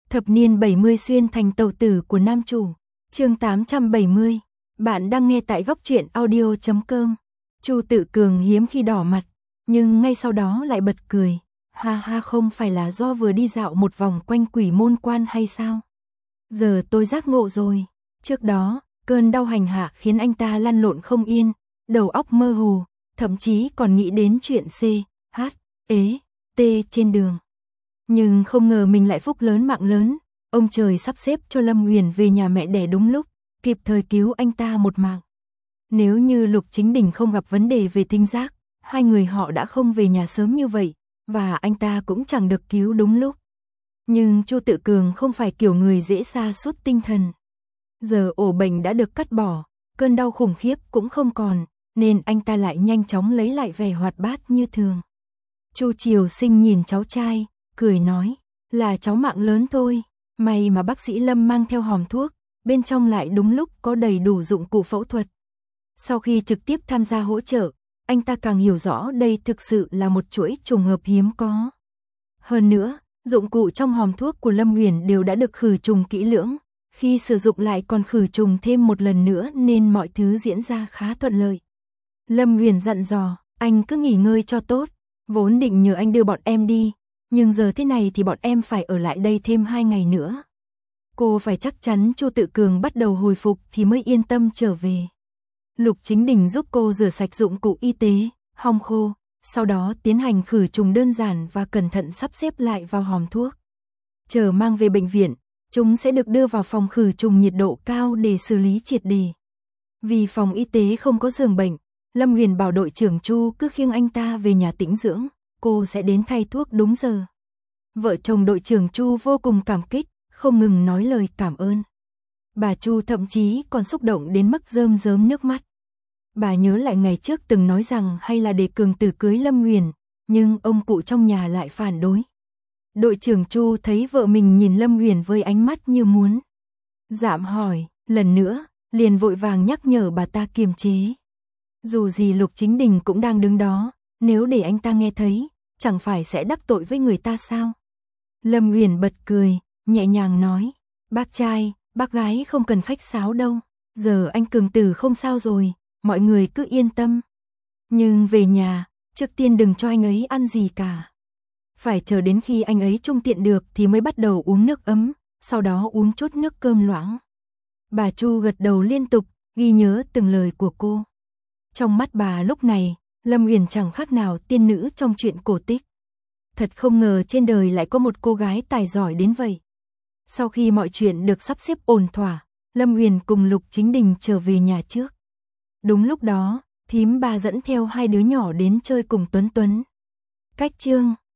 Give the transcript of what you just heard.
Thập niên 70 xuyên thành tàu tử của nam chủ. Chương 870. Bạn đang nghe tại góc truyện audio.com. Chu Tự Cường hiếm khi đỏ mặt, nhưng ngay sau đó lại bật cười. Ha ha, không phải là do vừa đi dạo một vòng quanh Quỷ Môn Quan hay sao? Giờ tôi giác ngộ rồi. Trước đó, cơn đau hành hạ khiến anh ta lăn lộn không yên, đầu óc mơ hồ, thậm chí còn nghĩ đến chuyện C, H, E, T trên đường. Nhưng không ngờ mình lại phúc lớn mạng lớn, ông trời sắp xếp cho Lâm Huyền về nhà mẹ đẻ đúng lúc, kịp thời cứu anh ta một mạng. Nếu như Lục Chính Đình không gặp vấn đề về thính giác, hai người họ đã không về nhà sớm như vậy, và anh ta cũng chẳng được cứu đúng lúc. Nhưng Chu Tự Cường không phải kiểu người dễ sa sút tinh thần. Giờ ổ bệnh đã được cắt bỏ, cơn đau khủng khiếp cũng không còn, nên anh ta lại nhanh chóng lấy lại vẻ hoạt bát như thường. Chu Triều Sinh nhìn cháu trai, cười nói, là cháu mạng lớn thôi, may mà bác sĩ Lâm mang theo hòm thuốc, bên trong lại đúng lúc có đầy đủ dụng cụ phẫu thuật. Sau khi trực tiếp tham gia hỗ trợ, anh ta càng hiểu rõ đây thực sự là một chuỗi trùng hợp hiếm có. Hơn nữa, dụng cụ trong hòm thuốc của Lâm Huyền đều đã được khử trùng kỹ lưỡng, khi sử dụng lại còn khử trùng thêm một lần nữa nên mọi thứ diễn ra khá thuận lợi. Lâm Huyền dặn dò, anh cứ nghỉ ngơi cho tốt, vốn định nhờ anh đưa bọn em đi, nhưng giờ thế này thì bọn em phải ở lại đây thêm 2 ngày nữa. Cô phải chắc chắn Chu Tự Cường bắt đầu hồi phục thì mới yên tâm trở về. Lục Chính Đình giúp cô rửa sạch dụng cụ y tế, hong khô, sau đó tiến hành khử trùng đơn giản và cẩn thận sắp xếp lại vào hòm thuốc. Chờ mang về bệnh viện, chúng sẽ được đưa vào phòng khử trùng nhiệt độ cao để xử lý triệt để. Vì phòng y tế không có giường bệnh, Lâm Huyền bảo đội trưởng Chu cứ khiêng anh ta về nhà tĩnh dưỡng, cô sẽ đến thay thuốc đúng giờ. Vợ chồng đội trưởng Chu vô cùng cảm kích, không ngừng nói lời cảm ơn. Bà Chu thậm chí còn xúc động đến mức rơm rớm nước mắt. Bà nhớ lại ngày trước từng nói rằng hay là để Cường Tử cưới Lâm Huyền, nhưng ông cụ trong nhà lại phản đối. Đội trưởng Chu thấy vợ mình nhìn Lâm Huyền với ánh mắt như muốn dạm hỏi, lần nữa, liền vội vàng nhắc nhở bà ta kiềm chế. Dù gì Lục Chính Đình cũng đang đứng đó, nếu để anh ta nghe thấy, chẳng phải sẽ đắc tội với người ta sao? Lâm Huyền bật cười, nhẹ nhàng nói, bác trai, bác gái không cần khách sáo đâu, giờ anh Cường Tử không sao rồi, mọi người cứ yên tâm. Nhưng về nhà, trước tiên đừng cho anh ấy ăn gì cả. Phải chờ đến khi anh ấy trung tiện được thì mới bắt đầu uống nước ấm, sau đó uống chút nước cơm loãng. Bà Chu gật đầu liên tục, ghi nhớ từng lời của cô. Trong mắt bà lúc này, Lâm Huyền chẳng khác nào tiên nữ trong truyện cổ tích. Thật không ngờ trên đời lại có một cô gái tài giỏi đến vậy. Sau khi mọi chuyện được sắp xếp ổn thỏa, Lâm Huyền cùng Lục Chính Đình trở về nhà trước. Đúng lúc đó, thím bà dẫn theo 2 đứa nhỏ đến chơi cùng Tuấn Tuấn. Cách chương